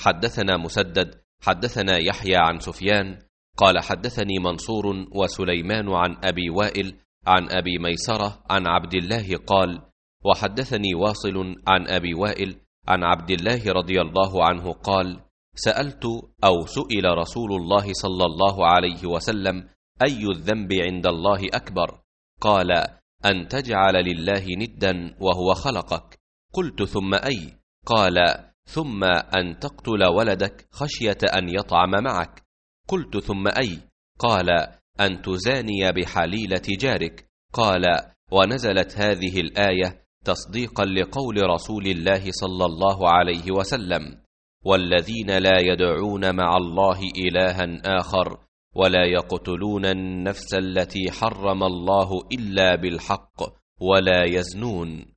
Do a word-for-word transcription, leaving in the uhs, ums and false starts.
حدثنا مسدد حدثنا يحيى عن سفيان قال حدثني منصور وسليمان عن أبي وائل عن أبي ميسرة عن عبد الله قال وحدثني واصل عن أبي وائل عن عبد الله رضي الله عنه قال سألت أو سئل رسول الله صلى الله عليه وسلم أي الذنب عند الله أكبر؟ قال أن تجعل لله ندا وهو خلقك. قلت ثم أي؟ قال ثم أن تقتل ولدك خشية أن يطعم معك. قلت ثم أي؟ قال أن تزاني بحليلة جارك. قال ونزلت هذه الآية تصديقا لقول رسول الله صلى الله عليه وسلم والذين لا يدعون مع الله إلها آخر ولا يقتلون النفس التي حرم الله إلا بالحق ولا يزنون.